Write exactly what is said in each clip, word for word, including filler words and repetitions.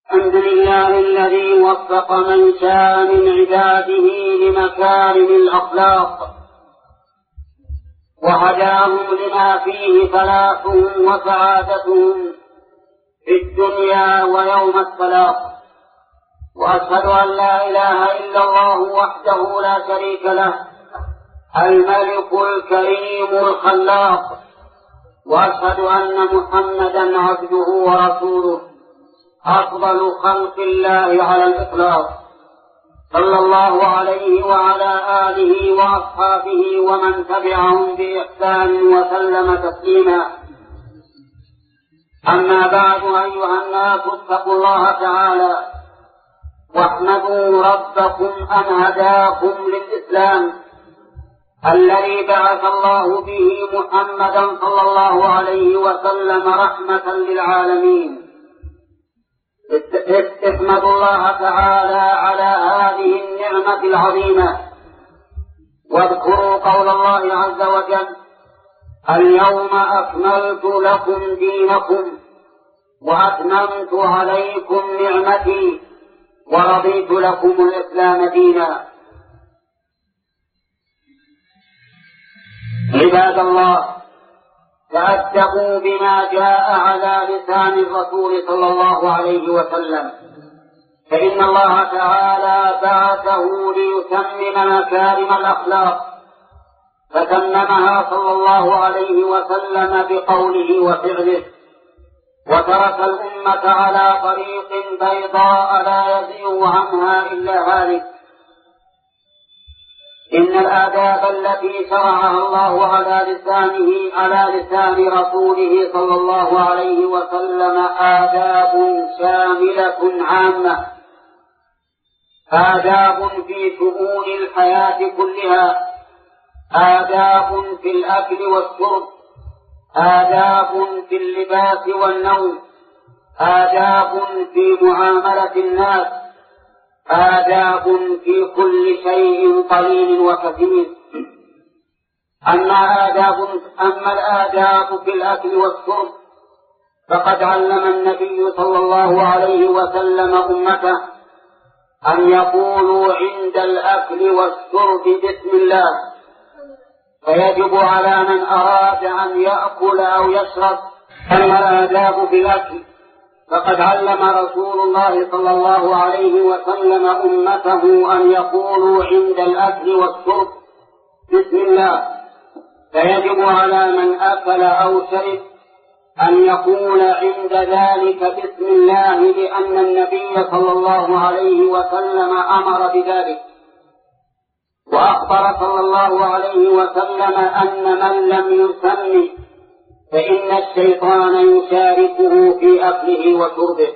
الحمد لله الذي وفق من شاء من عباده لمكارم الأخلاق وهداهم لما فيه فلاحهم وسعادتهم في الدنيا ويوم الطلاق. وأشهد أن لا إله إلا الله وحده لا شريك له الملك الكريم الخلاق، وأشهد أن محمدا عبده ورسوله أفضل خلق الله على الإطلاق، صلى الله عليه وعلى آله وأصحابه ومن تبعهم بإحسان وسلم تسليما. أما بعد، أيها الناس اتقوا الله تعالى واحمدوا ربكم أن هداكم للإسلام الذي بعث الله به محمدا صلى الله عليه وسلم رحمة للعالمين. احمدوا الله تعالى على هذه النعمة العظيمة، واذكروا قول الله عز وجل: اليوم أكملت لكم دينكم وأتممت عليكم نعمتي ورضيت لكم الإسلام دينا. عباد الله، تأدبوا بما جاء على لسان الرسول صلى الله عليه وسلم، فإن الله تعالى بعثه ليتمم مكارم الأخلاق، فتممها صلى الله عليه وسلم بقوله وفعله، وترك الأمة على طريق بيضاء لا يزيغ عنها إلا هالك. إن الآداب التي شرعها الله على لسانه على لسان رسوله صلى الله عليه وسلم آداب شاملة عامة، آداب في شؤون الحياة كلها، آداب في الأكل والشرب، آداب في اللباس والنوم، آداب في معاملة الناس، آداب في كل شيء قليل وكثير. أما آداب أما الآداب في الأكل والشرب فقد علم النبي صلى الله عليه وسلم أمته أن يقولوا عند الأكل والشرب بسم الله، فيجب على من أراد أن يأكل أو يشرب. أما الآداب في الأكل فقد علم رسول الله صلى الله عليه وسلم أمته أن يقولوا عند الأكل والشرب بسم الله، فيجب على من أكل أو شرب أن يقول عند ذلك بسم الله، لأن النبي صلى الله عليه وسلم أمر بذلك. وأخبر صلى الله عليه وسلم أن من لم يسمي فإن الشيطان يشاركه في أكله وشربه.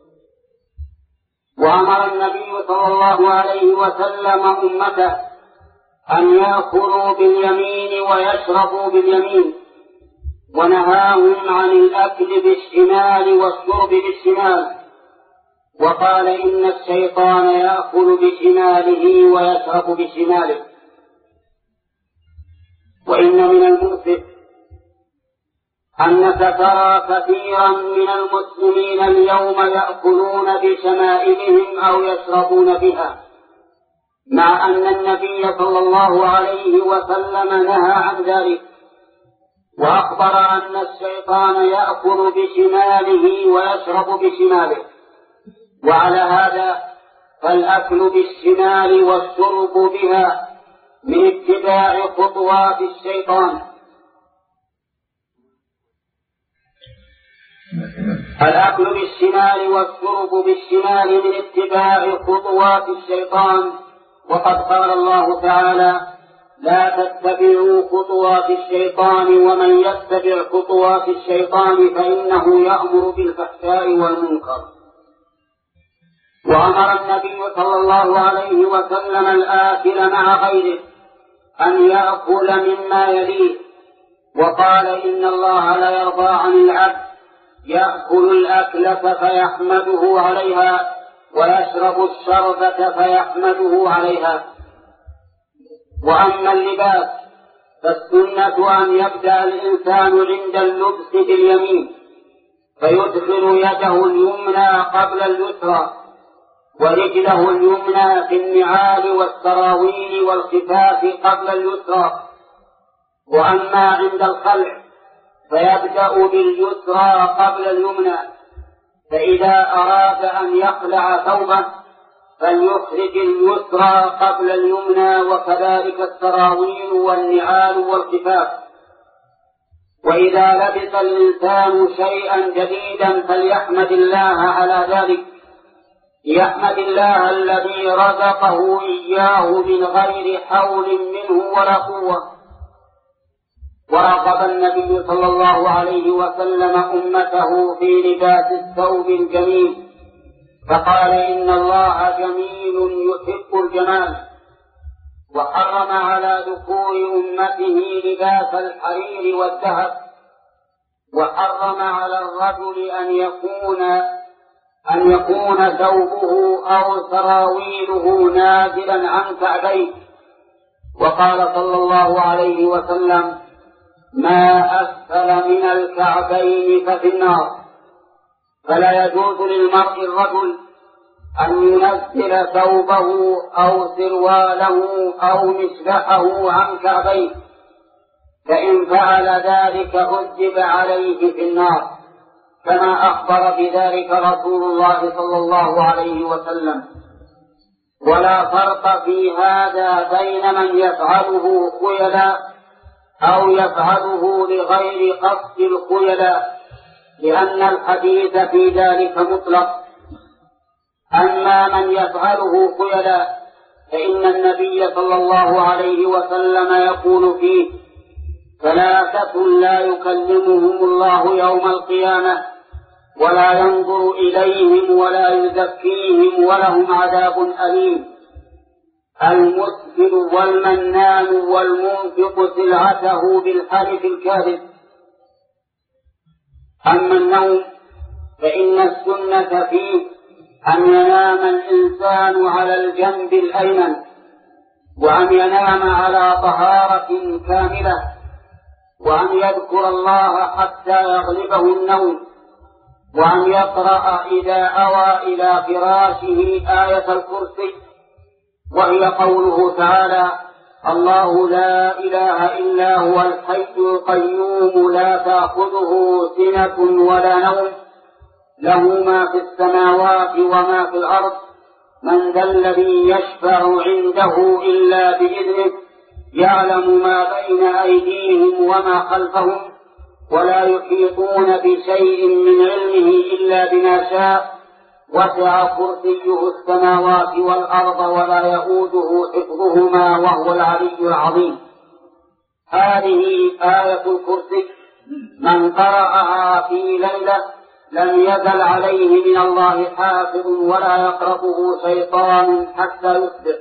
وأمر النبي صلى الله عليه وسلم أمته أن يأكلوا باليمين ويشربوا باليمين، ونهاهم عن الأكل بالشمال والشرب بالشمال، وقال إن الشيطان يأكل بشماله ويشرب بشماله. وإن من المؤسف أنك ترى كثيرا من المسلمين اليوم يأكلون بشمائلهم أو يشربون بها، مع أن النبي صلى الله عليه وسلم نهى عن ذلك، وأخبر أن الشيطان يأكل بشماله ويشرب بشماله. وعلى هذا فالأكل بالشمال والشرب بها من اتباع خطوات الشيطان. الأكل بالشمال والشرب بالشمال من اتباع خطوات الشيطان، وقد قال الله تعالى: لا تتبعوا خطوات الشيطان ومن يتبع خطوات الشيطان فإنه يأمر بالفحشاء والمنكر. وأمر النبي صلى الله عليه وسلم الآكل مع غيره أن يأكل مما يليه، وقال: إن الله لا يرضى عن العبد يأكل الأكلة فيحمده عليها ويشرب الشربة فيحمده عليها. وأما اللباس فالسنة أن يبدأ الإنسان عند اللبس باليمين، فيدخل يده اليمنى قبل اليسرى ورجله اليمنى في النعال والسراويل والخفاف قبل اليسرى. وأما عند الخلع فيبدأ باليسرى قبل اليمنى، فإذا أراد أن يخلع ثوبه فليخرج اليسرى قبل اليمنى، وكذلك السراويل والنعال والخفاف. وإذا لبس الإنسان شيئا جديدا فليحمد الله على ذلك، يحمد الله الذي رزقه إياه من غير حول منه ولا قوة. وراقب النبي صلى الله عليه وسلم أمته في لباس الثوب الجميل، فقال: إن الله جميل يحب الجمال. وحرم على ذكور أمته لباس الحرير والذهب. وحرم على الرجل أن يكون أن يكون ثوبه أو سراويله نازلا عن كعبيه. وقال صلى الله عليه وسلم: ما أسفل من الكعبين ففي النار. فلا يجوز للمرء الرجل أن ينزل ثوبه أو سرواله أو مسلحه عن كعبيه، فإن فعل ذلك عذب عليه في النار، كما أخبر بذلك رسول الله صلى الله عليه وسلم. ولا فرق في هذا بين من يفعله خيلا أو يفعله لغير قصد الخيلاء، لأن الحديث في ذلك مطلق. أما من يفعله خيلاء فإن النبي صلى الله عليه وسلم يقول فيه: ثلاثة لا يكلمهم الله يوم القيامة ولا ينظر إليهم ولا يزكيهم ولهم عذاب أليم: المسبل والمنان والمنفق سلعته بالحلف الكاذب. أما النوم فإن السنة فيه أن ينام الإنسان على الجنب الأيمن، وأن ينام على طهارة كاملة، وأن يذكر الله حتى يغلبه النوم، وأن يقرأ إذا أوى إلى فراشه آية الكرسي، وهي قوله تعالى: الله لا إله إلا هو الحي القيوم لا تأخذه سنة ولا نوم له ما في السماوات وما في الأرض من ذا الذي يشفع عنده إلا بإذنه يعلم ما بين أيديهم وما خلفهم ولا يحيطون بشيء من علمه إلا بما شاء وسع كرسيه السماوات والأرض ولا يؤوده حفظهما وهو العلي العظيم. هذه آية الكرسي من قرأها في ليلة لم يزل عليه من الله حافظ ولا يقربه شيطان حتى يصبح.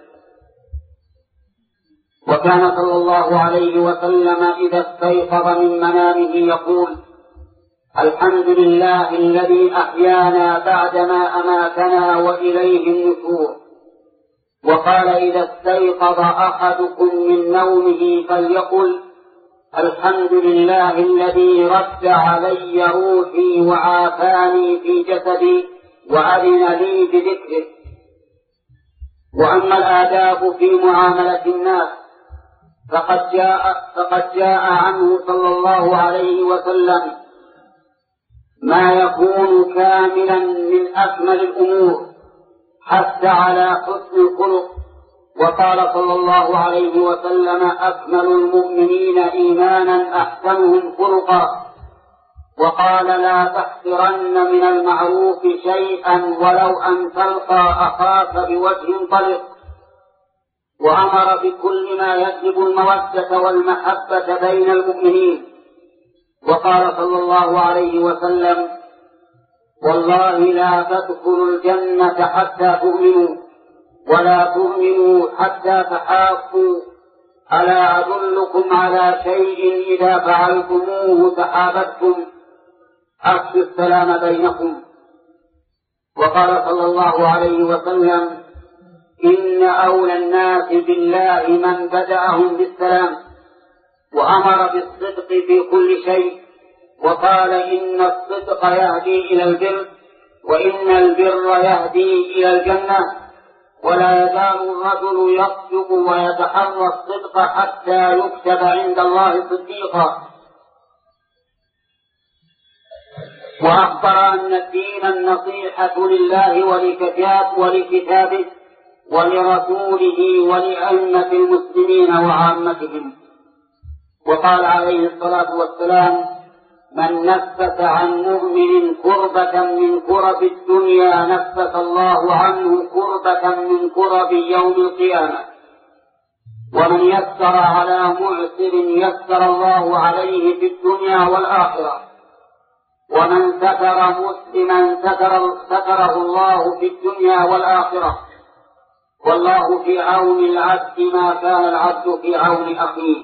وكان صلى الله عليه وسلم إذا استيقظ من منامه يقول: الحمد لله الذي أحيانا بعدما أماتنا وإليه النشور. وقال: إذا استيقظ أحدكم من نومه فليقل: الحمد لله الذي رد علي روحي وعافاني في جسدي وأذن لي بذكره. وأما الآداب في معاملة الناس فقد جاء, فقد جاء عنه صلى الله عليه وسلم ما يكون كاملا من أكمل الأمور حتى على حسن الخلق. وقال صلى الله عليه وسلم: أكمل المؤمنين إيمانا أحسنهم خلقا. وقال: لا تحقرن من المعروف شيئا ولو أن تلقى أخاك بوجه طلق. وأمر بكل ما يجلب المودة والمحبة بين المؤمنين. وقال صلى الله عليه وسلم: والله لا تدخلوا الجنة حتى تؤمنوا ولا تؤمنوا حتى تحابوا. ألا أدلكم على شيء إذا فعلتموه تحاببتم؟ أفشوا السلام بينكم. وقال صلى الله عليه وسلم: إن أولى الناس بالله من بدأهم بالسلام. وأمر بالصدق في كل شيء، وقال إن الصدق يهدي إلى البر وإن البر يهدي إلى الجنة، ولا يزال الرجل يصدق ويتحرى الصدق حتى يكتب عند الله صديقا. وأخبر أن الدين النصيحة لله ولكتاب ولكتابه ولرسوله ولأئمة المسلمين وعامتهم. وقال عليه الصلاة والسلام: من نفس عن مؤمن كربة من كرب الدنيا نفس الله عنه كربة من كرب يوم القيامة، ومن يسر على معسر يسر الله عليه في الدنيا والآخرة، ومن ستر مسلما ستر ستره الله في الدنيا والآخرة، والله في عون العبد ما كان العبد في عون أخيه.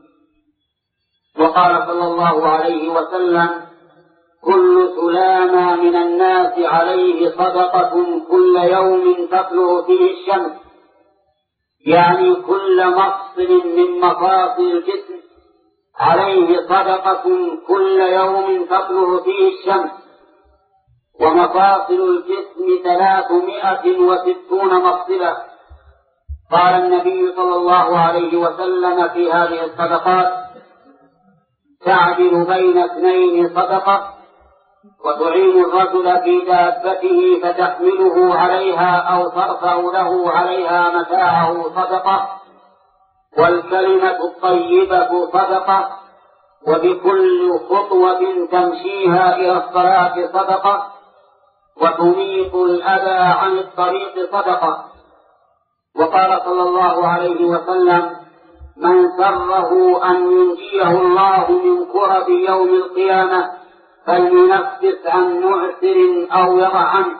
وقال صلى الله عليه وسلم: كل سلامة من الناس عليه صدقة كل يوم تطلع فيه الشمس، يعني كل مفصل من مفاصل الجسم عليه صدقة كل يوم تطلع فيه الشمس، ومفاصل الجسم ثلاثمائة وستون مفصلا. قال النبي صلى الله عليه وسلم في هذه الصدقات: تعدل بين اثنين صدقة، وتعين الرجل في دابته فتحمله عليها أو ترفع له عليها متاعه صدقة، والكلمة الطيبة صدقة، وبكل خطوة تمشيها إلى الصلاة صدقة، وتميط الأذى عن الطريق صدقة. وقال صلى الله عليه وسلم: من سره أن ينجيه الله من كرب يوم القيامة فلينفس عن معسر أو يضع عنه.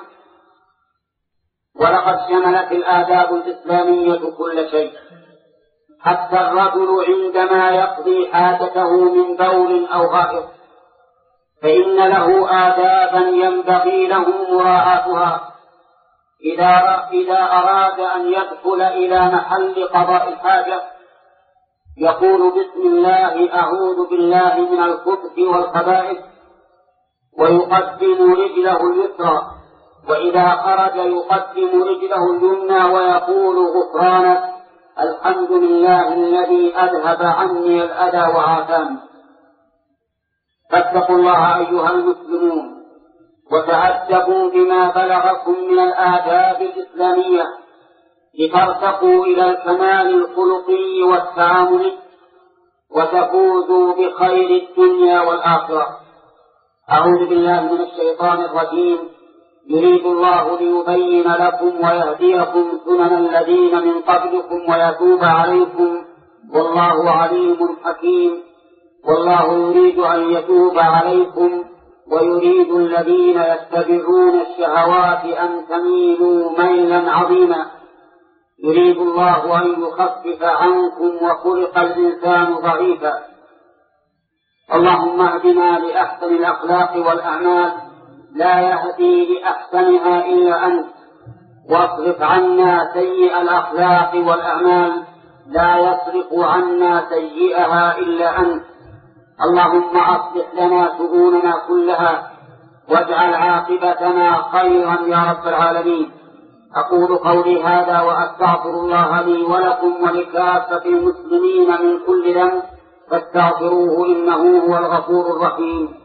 ولقد شملت الآداب الإسلامية كل شيء، حتى الرجل عندما يقضي حاجته من بول أو غائط فإن له آدابا ينبغي له مراعاتها. إذا إذا أراد أن يدخل إلى محل قضاء الحاجة يقول: بسم الله أعوذ بالله من الخبث والخبائث، ويقدم رجله اليسرى، وإذا خرج يقدم رجله اليمنى ويقول: غفرانك، الحمد لله الذي أذهب عني الأذى وعافاني. فاتقوا الله أيها المسلمون، وتأدبوا بما بلغكم من الآداب الإسلامية لترتقوا إلى الكمال الخلقي والتعامل، وتفوزوا بخير الدنيا والآخرة. أعوذ بالله من الشيطان الرجيم. يريد الله ليبين لكم ويهديكم سنن الذين من قبلكم ويتوب عليكم، والله عليم حكيم. والله يريد أن يتوب عليكم ويريد الذين يتبعون الشهوات أن تميلوا ميلا عظيما. يريد الله أن يخفف عنكم وخلق الإنسان ضعيفا. اللهم اهدنا لأحسن الأخلاق والأعمال، لا يهدي لأحسنها إلا أنت، واصرف عنا سيئ الأخلاق والأعمال، لا يصرف عنا سيئها إلا أنت. اللهم أصلح لنا شؤوننا كلها، واجعل عاقبتنا خيرا يا رب العالمين. أقول قولي هذا وأستغفر الله لي ولكم ولكافة المسلمين من كل ذنب، فاستغفروه إنه هو الغفور الرحيم.